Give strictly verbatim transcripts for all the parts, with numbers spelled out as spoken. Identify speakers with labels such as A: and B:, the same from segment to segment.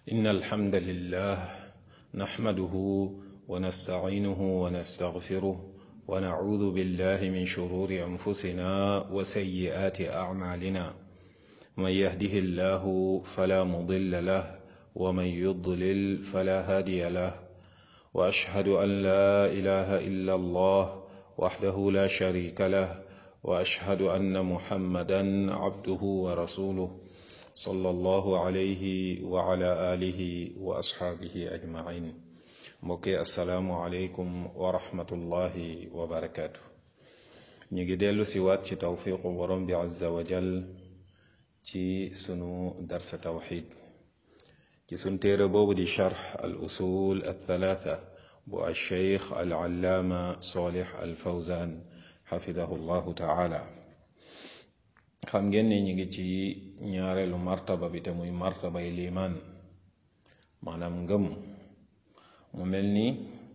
A: إن الحمد لله نحمده ونستعينه ونستغفره ونعوذ بالله من شرور أنفسنا وسيئات أعمالنا من يهده الله فلا مضل له ومن يضلل فلا هادي له وأشهد أن لا إله إلا الله وحده لا شريك له وأشهد أن محمدا عبده ورسوله صلى الله عليه وعلى آله وأصحابه أجمعين mbokki asalaamualeykum wa rahmatullahi wa barakaatu. ñu ngi dellu si waat ci tawfiqu borom bi azza wa jal ci sunu darsa tawxid ci sunu téere boobu di charx al usul al thalaatha bu al cheikh al allaama Salih al Fawzan xafidahu llahu taala. xam ngeen ne ñu ngi ci ñaareelu martaba bi te muy martabay liimaan maanaam ngëm. mu mel ni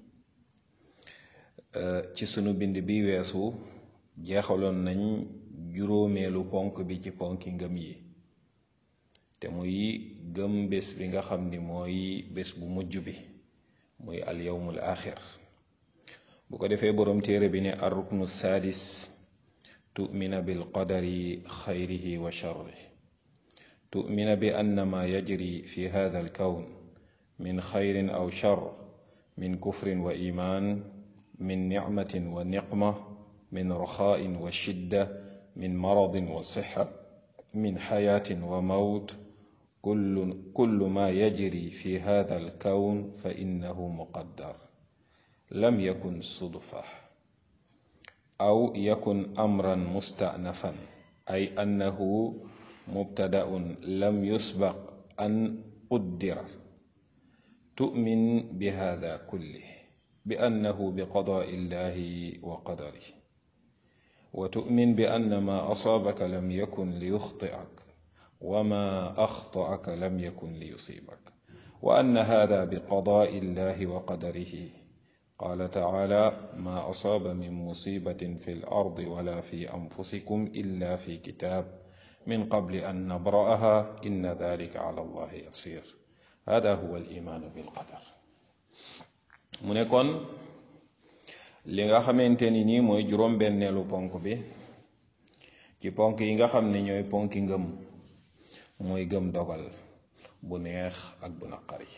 A: ci sunu bind bi weesu jeexaloon nañ juróomeelu ponk bi ci ponki ngëm yi te muy gëm bés bi nga xam ni mooy bés bu mujj bi muy al yawmul axir. bu ko defee boroom téere bi ne ar ruknu saadis tu'mina bil qadari xayrihi wa sharrihi tu'mina bi anna ma yajri fi hadha al kawn min xayrin aw shar min kufrin wa iman min nicmatin wa niqma min raxaain wa shidda min maradin wa sixa min xayaatin wa mawt kullu kullu ma yajri fi hada alkawn fa innahu muqaddar lam yakun sudfa aw yakun amran mustanafan ay annahu mubtadaun lam yusbaq an quddira تؤمن بهذا كله بأنه بقضاء الله وقدره وتؤمن بأن ما أصابك لم يكن ليخطئك وما أخطأك لم يكن ليصيبك وأن هذا بقضاء الله وقدره قال تعالى ما أصاب من مصيبة في الأرض ولا في أنفسكم إلا في كتاب من قبل أن نبرأها إن ذلك على الله يسير hada huwa al imaanu bil qadar. mu ne kon li nga xamante ni nii mooy juróom-benneelu ponk bi ci ponk yi nga xam ne ñooy ponki ngëm mooy gëm dogal bu neex ak bu naqari.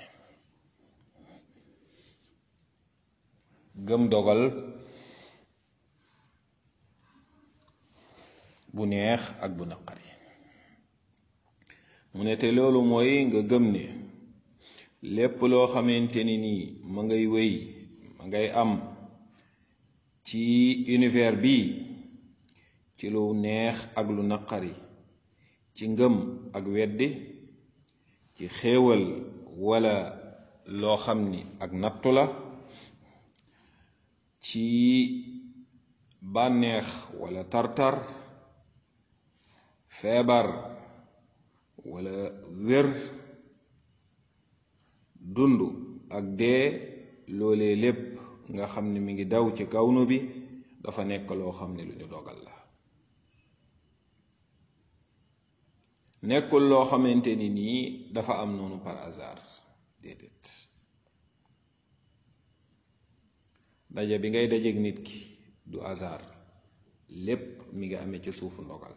A: gëm dogal bu neex ak bu naqari mu ne te loolu mooy nga gëm ne lépp loo xamante ni nii ma ngay wéy ma ngay am ci univers bi ci lu neex ak lu naqari, ci ngëm ak weddi, ci xéewal wala loo xam ni ak nattu la, ci bànneex wala tartar, feebar wala wér, dund ak dee, loolee lépp nga xam ne mi ngi daw ci kawnu bi dafa nekk loo xam ne lu ñu dogal la. nekkul loo xamante ni nii dafa am noonu par hasard, déedéet. daje bi ngay dajeeg nit ki du hasard, lépp mi ngi amee ci suufu ndogal.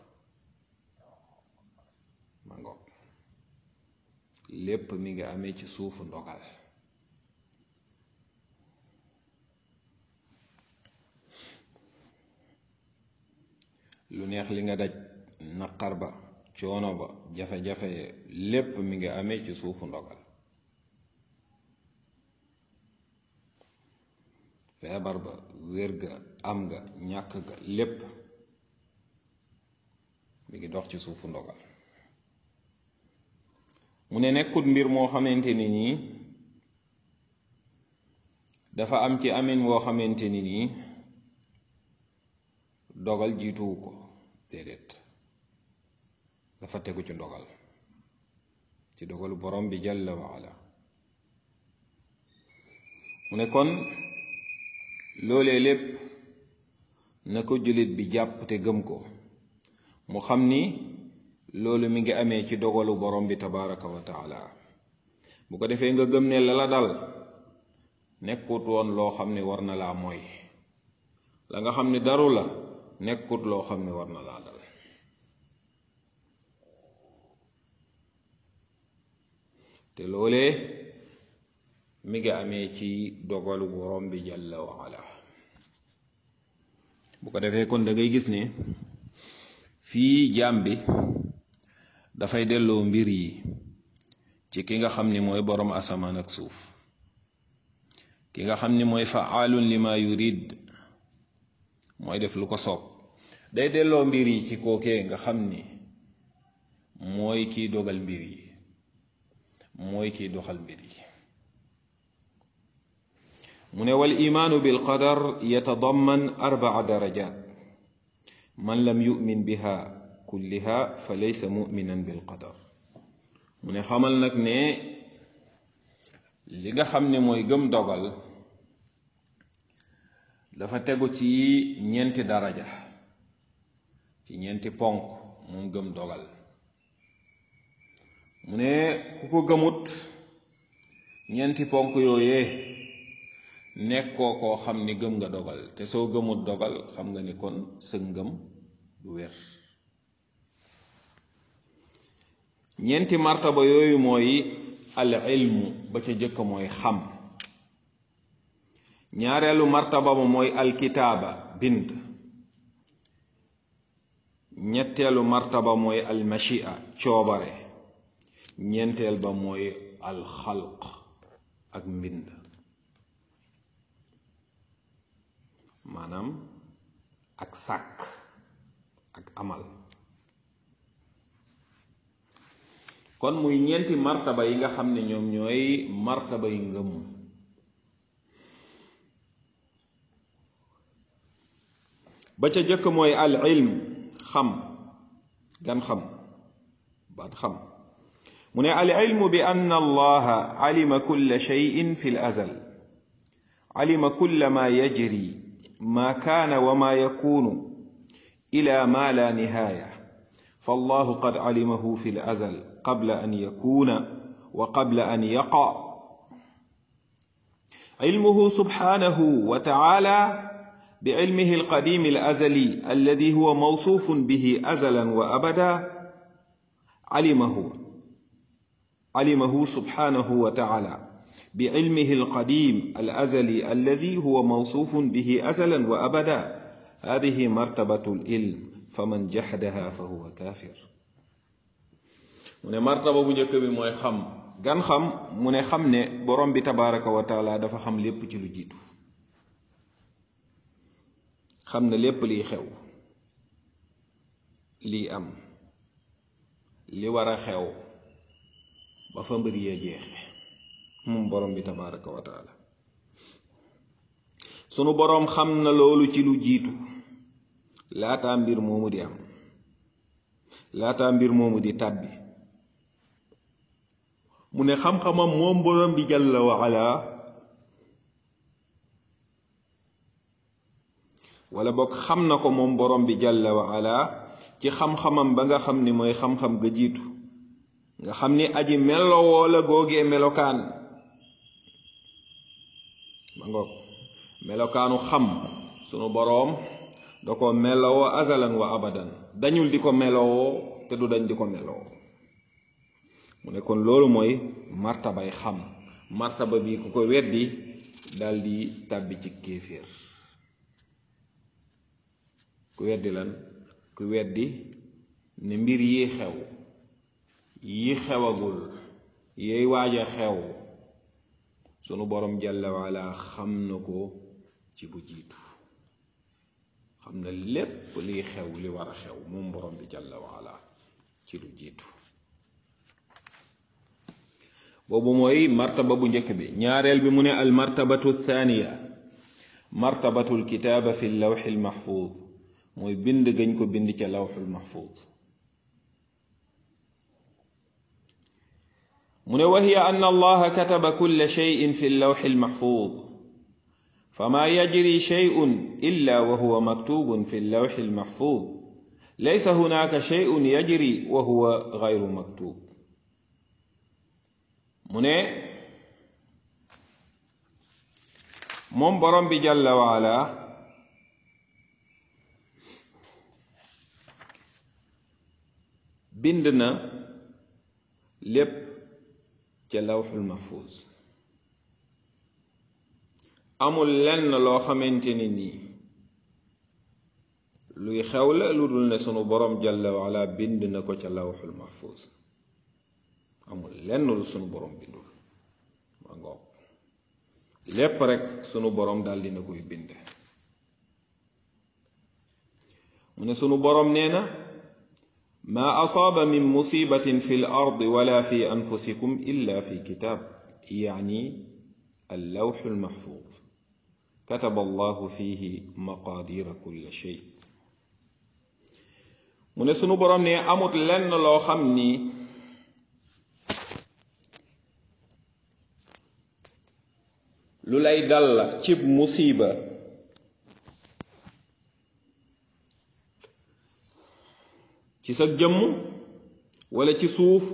A: ma ngoog lépp mi ngi amee ci suufu ndogal. lu neex li nga daj, naqar ba, coono ba, jafe-jafe lépp mi ngi amee ci suufu ndogal. feebar ba, wér ga, am nga, ñàkk ga, lépp mi ngi dox ci suufu ndogal. mu ne nekkut mbir moo xamante ni nii dafa am ci amin woo xamante ni nii dogal jiituwu ko, déedéet. dafa tegu ci ndogal, ci dogalu borom bi jalla wa ala. mu ne kon loolee lépp na ko jullit bi jàpp te gëm ko, mu xam ni loolu mi ngi amee ci dogalu borom bi tabaraka wa taala. bu ko defee nga gëm ne la la dal nekkut woon loo xam ne war na laa mooy, la nga xam ne daru la nekkut loo xam ne war na laa dal. te loolee mi ngi amee ci dogalu borom bi jalla wa ala. bu ko defee kon da ngay gis ne fii jaam bi dafay delloo mbir yi ci ki nga xam ni mooy borom asamaan ak suuf, ki nga xam ni mooy faalun lima yurid, mooy def lu ko soob. day delloo mbir yi ci kookee nga xam ni mooy kiy dogal mbir yi, mooy kiy doxal mbir yi. mu ne wal imaanu bil qadar yatadamman arbaa darajat man lam yu'min biha kulliha fa laysa mu'minan bil qadar. mu ne xamal nag ne li nga xam ne mooy gëm dogal dafa tegu ci ñeenti daraja, ci ñeenti ponk moom gëm dogal. mu ne ku ko gëmut ñeenti ponk yooyee nekkoo koo xam ni gëm nga dogal, te soo gëmut dogal xam nga ni kon sa ngëm du wér. ñeenti martaba yooyu mooy al ilmu, ba ca jëkk mooy xam. ñaareelu martaba ba mooy alkitaaba, bind. ñetteelu martaba mooy almashia, coobare. ñeenteel ba mooy alxalq, ak mbind, maanaam ak sàkk ak amal. kon muy ñeenti martaba yi nga xam ne ñoom ñooy martaba yi ngëm. ba ca jëkk mooy al ilm, xam. gan xam, baat xam. mu ne al ilmu bi anna allaha alima kulla shay'in fi l azal, alima kulla ma yajri ma kaana wa ma yakunu ila ma la nihaaya, fallahu qad alimahu fi l azal qabla an yakuna wa qabla an yaqa. ilmuhu subhanahu wa ta'ala بعلمه القديم الأزلي الذي هو موصوف به أزلا وأبدا علمه علمه سبحانه وتعالى بعلمه القديم الأزلي الذي هو موصوف به أزلا وأبدا. هذه مرتبة العلم فمن جحدها فهو كافر. من مرتبة bu njëkk bi mooy xam. gan xam mu ne xam ne borom bi tabaraka wa taala dafa xam lépp ci lu jiitu, xam na lépp liy xew, lii am, li war a xew ba fa mbir yee jeexe, moom borom bi tabaraka wa taala. sunu boroom xam na loolu ci lu jiitu, laataa mbir moomu di am, laataa mbir moomu di tàbbi. mu ne xam-xamam moom borom bi jalla wa ala, wala boog xam na ko moom borom bi jalla wa ala ci xam-xamam ba nga xam ni mooy xam-xam ga jiitu, nga xam ni aji melowoo la googee melokaan. ba ngoog melokaanu xam sunu boroom da ko melowoo azalan wa abadan, dañul di ko melowoo te du dañ di ko melowoo. mu ne kon loolu mooy martabay xam. martaba bi ku ko weddi dal di tàbbi ci kéeféer. ku weddi lan? ku weddi ne mbir yi xew, yi xewagul, yey waaj a xew, sunu borom jalla waala xam na ko ci bu jiitu. xam na lépp liy xew, li war a xew moom borom bi jalla waala ci lu jiitu. boobu mooy martaba bu njëkk bi. ñaareel bi mu ne al martabatu thaniya martabatu alkitaaba fi lawxi almaxfuud, mooy bind gañ ko bind ca lawxul mahfuz. mu ne wa hiya anna allaha kataba kulla shay'in fi lawxi almahfuz fama yajri shay'un illa wa huwa maktubun fi lawxi almahfuz laysa hunaka shay'un yajri wa huwa gayru maktub. mu ne moom borom bi jalla waala bind na lépp ca lawxul mahfuz amul lenn loo xamante ni nii luy xew la lu dul ne sunu borom jalla waala bind na ko ca lawxul mahfuz amul lenn lu sunu borom bindul ma ngoog lépp rek sunu borom daal dina koy bind mu ne sunu borom nee na ma asaaba min musibatin fi l ardi wala fi anfusikum illa fi kitab yaani allawxu lmaxfuz kataba allahu fihi maqadira kulli shay mu ne sunu borom ne amut lenn loo xam ni lu lay dal la cib musiba ci sa jëmm wala ci suuf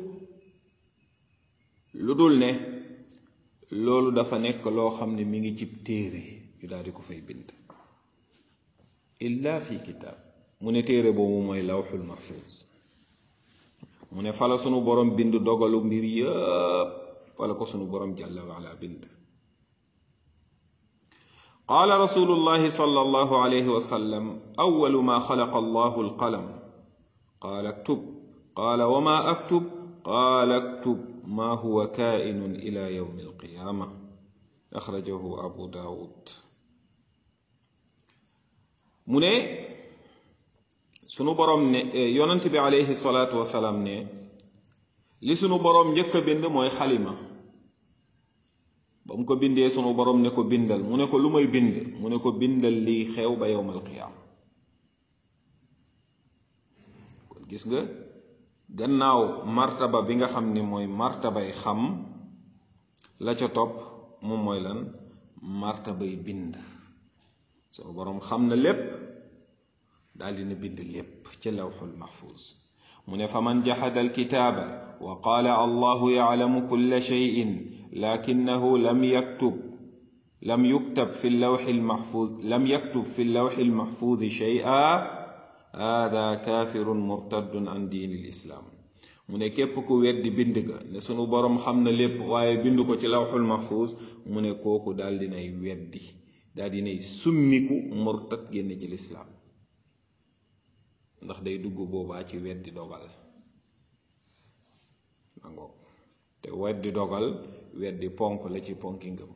A: lu dul ne loolu dafa nekk loo xam ne mi ngi cib téere ñu daal di ko fay bind illa fi kitaab mu ne téere boobu mooy lawxul mahfuz mu ne fala sunu borom bind dogalu mbir yëpp fala ko sunu borom jalla waala bind qaala rasulullahi sallallahu alayhi wa sallam awwalu ma xalaqa allahu alqalam qaala aktub qaala wa ma aktub qaala aktub ma huwa kaa'inun ila yawmi alqiyaama axrajahu abu daawud mu ne sunu borom ne yonent bi alayhi salaatu wasalaam ne li sunu borom njëkk a bind mooy xalima ba mu ko bindee sunu borom ne ko bindal mu ne ko lu may bind mu ne ko bindal lii xew ba yawmal qiyaama kon gis nga gannaaw martaba bi nga xam ni mooy martabay xam la ca topp moom mooy lan martabay bind sunu borom xam na lépp daal dina bind lépp ci lawxul mahfuz mu ne fa man jaxada alkitaaba wa qaala allahu yaclamu kulla cheyin lakinahu lam yaktub lam yuktab fi lawxi lmaxfuz lam yaktub fi lawxi lmaxfuzi cheya hada kaafirun murtaddun an diini lislaam mu ne képp ku weddi bind ga ne sunu boroom xam na lépp waaye bind ko ci lawxul mahfuz mu ne kooku daal dinay weddi daal dinay summiku murtad génn ci lislaam ndax day dugg boobaa ci weddi dogal nangoog te weddi dogal weddi ponk la ci ponki ngëm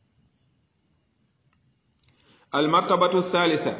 A: almartabatu thalitha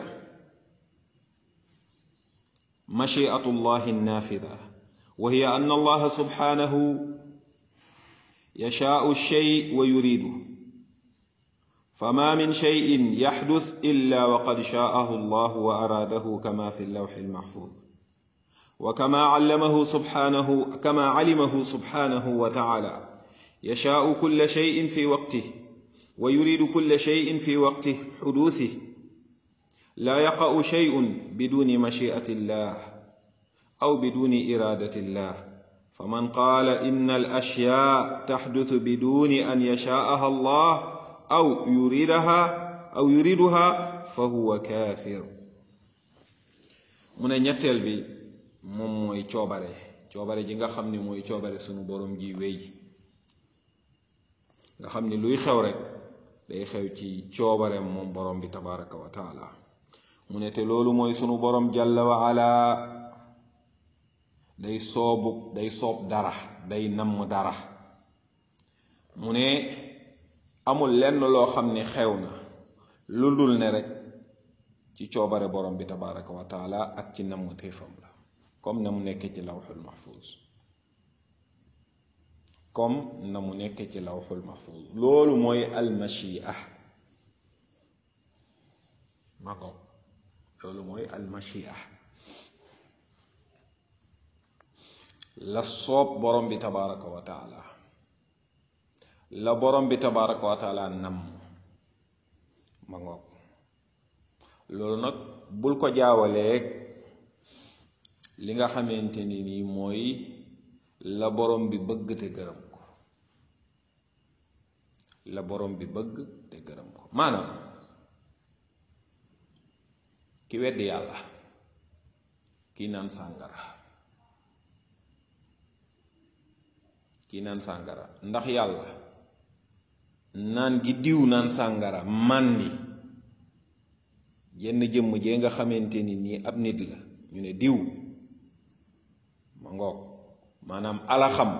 A: mashiatu llahi nafida wa hiya anna allaha subhanahu yashaau shay wa yuridu فما من شيء يحدث إلا وقد شاءه الله وأراده كما في اللوح المحفوظ وكما علمه سبحانه كما علمه سبحانه وتعالى يشاء كل شيء في وقته ويريد كل شيء في وقته حدوثه لا يقع شيء بدون مشيئة الله أو بدون إرادة الله فمن قال إن الأشياء تحدث بدون أن يشاءها الله أو يريدها أو يريدها فهو كافر من ñettel bi mom moy ciobare ciobare ji nga xamni moy ciobare sunu borom ji wey nga xamni luy xew rek day xew ci ciobare mom borom bi tabaraka wa taala mu ne te lolu moy sunu borom jalla wa ala day soobu day soob dara day nam dara mu ne amul lenn loo xam ne xew na lu dul ne rek ci coobare borom bi tabaraka wa taala ak ci namu téefam la comme na mu nekk ci lawxul mahfuz comme na mu nekk ci lawxul mahfuz loolu mooy almashia ma ko loolu mooy almashia la soob borom bi tabaraka wa taala la borom bi tabaraka wa taala nam ma ngoog loolu nag bul ko jaawaleeg li nga xamante ni nii mooy la borom bi bëgg te gërëm ko la borom bi bëgg te gërëm ko. maanaam ki weddi yàlla, kii naan sàngara kii naan sàngara ndax yàlla naan gi diw naan sàngara màndi jenn jëmm jee nga xamante ni nii ab nit la ñu ne diw ma ngoog maanaam alaxam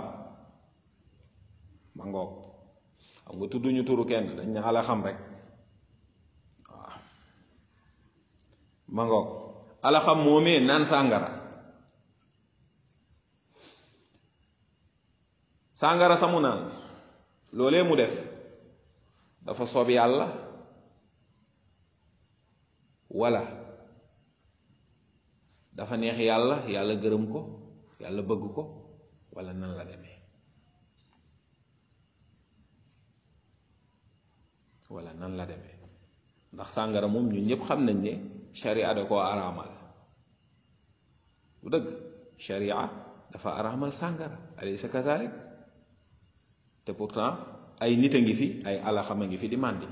A: ma ngoog xam nga tudduñu turu kenn dañ ne alaxam rek waaw ma ngoog alaxam moomee naan sàngara sàngara samu naan loolee mu def dafa soob yàlla wala dafa neex yàlla yàlla gërëm ko yàlla bëgg ko wala nan la demee wala nan la demee ndax sàngara moom ñun ñëpp xam nañ ne sharia da koo araamal bu dëgg sharia dafa araamal sàngara alaysa kazalik te pourtant ay nit a ngi fi ay alaxam a ngi fi di màndi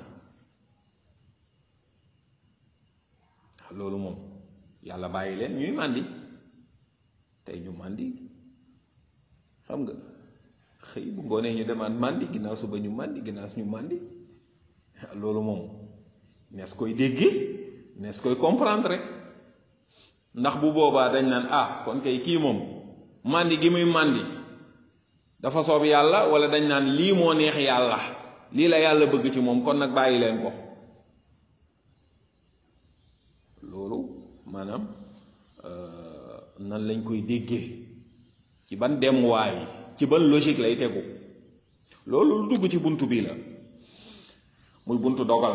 A: loolu moom yàlla bàyyi leen ñuy màndi tey ñu màndi xam nga xëy bu ngoonee ñu demaat màndi ginnaaw suba ñu màndi ginnaaw ñu màndi loolu moom nees koy déggee nees koy comprendre rek ndax bu boobaa dañ naan ah kon kay kii moom màndi gi muy màndi dafa soob yàlla wala dañ naan lii moo neex yàlla lii la yàlla bëgg ci moom kon nag bàyyi leen ko loolu maanaam nan lañ koy déggee ci ban demuwaay ci ban logique lay tegu loolu lu dugg ci buntu bii la muy buntu dogal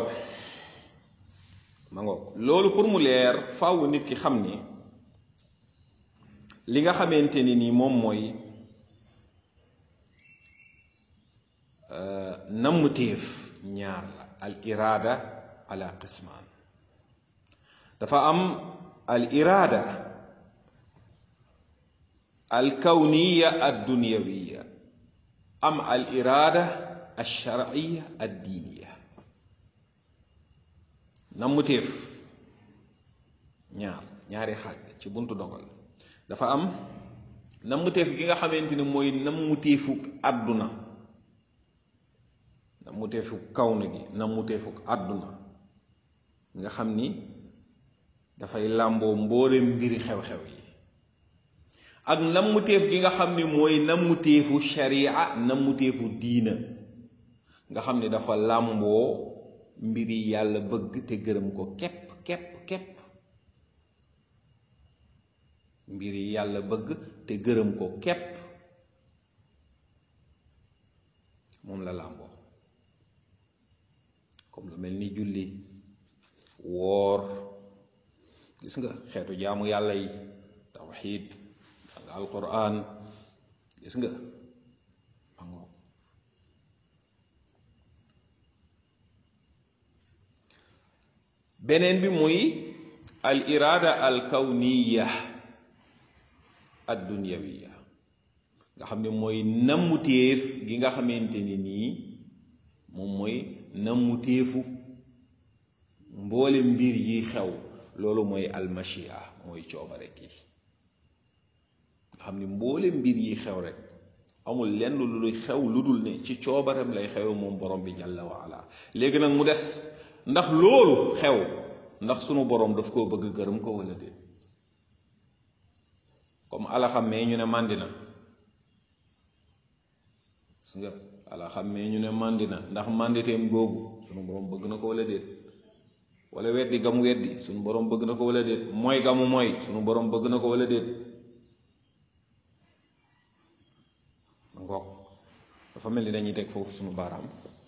A: ma ngoog loolu pour mu leer faaw nit ki xam ni li nga xamante ni nii moom mooy namm téef ñaar la al iraada ala qismaan dafa am al iraada al kawniya ad dunyawiya am al iraada al sharciya ad diiniya namm téef ñaar ñaari xaaj ci buntu dogal dafa am namm téef gi nga xamante ni mooy namm téefu àdduna namm téefu kawna gi namm téefu àdduna nga xam ni dafay làmboo mboolem mbiri xew-xew yi ak namm téef gi nga xam ni mooy namm téefu sharia namm téefu diina nga xam ni dafa làmboo mbiri yàlla bëgg te gërëm ko képp képp képp mbiri yàlla bëgg te gërëm ko képp moom la làmboo comme lu mel ni julli woor gis nga xeetu jaamu yàlla yi tawxiid ak alquran gis nga beneen bi muy al iraada al kawniya ad dunyawiya nga xam ne mooy nammutéef gi nga xamante ni nii moom mooy nammutéefu mboole mbir yi xew loolu mooy almashia mooy coobare gi nga xam ne mboole mbir yi xew rek amul lenn lu luy xew lu dul ne ci coobareem lay xew moom borom bi jalla wa ala léegi nag mu des ndax loolu xew ndax sunu borom daf koo bëgg gërëm ko wala déet comme ala xammee ñu ne màndi na gis nga ala xammee ñu ne màndi na ndax mànditeem googu sunu borom bëgg na ko wala déet wala weddi gamu weddi sunu borom bëgg na ko wala déet mooy gamu mooy sunu borom bëgg na ko wala déet ngoog dafa mel ni dañuy teg foofu sunu baaraam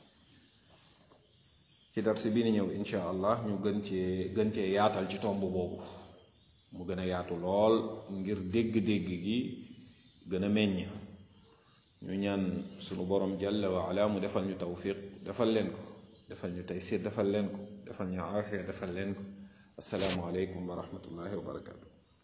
A: ci darsi bii ni ñëw insha allah ñu gën cee gën cee yaatal ci tomb boobu mu gën a yaatu lool ngir dégg-dégg gi gën a meññ ñu ñaan sunu borom jalla wa ala mu defal ñu tawfiq defal leen ko defal ñu taysir defal leen ko defal ñu aafiya defal leen ko assalaamu aleykum wa rahmatullahi wa barakatu